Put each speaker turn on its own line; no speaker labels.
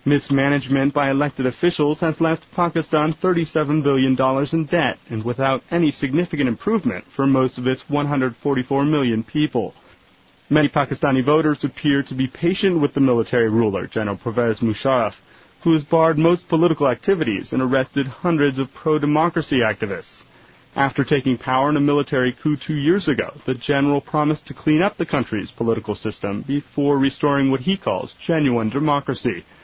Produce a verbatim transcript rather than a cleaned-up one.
Mismanagement by elected officials has left Pakistan thirty-seven billion dollars in debt and without any significant improvement for most of its one hundred forty-four million people. Many Pakistani voters appear to be patient with the military ruler, General Pervez Musharraf, who has barred most political activities and arrested hundreds of pro-democracy activists. After taking power in a military coup two years ago, the general promised to clean up the country's political system before restoring what he calls genuine democracy.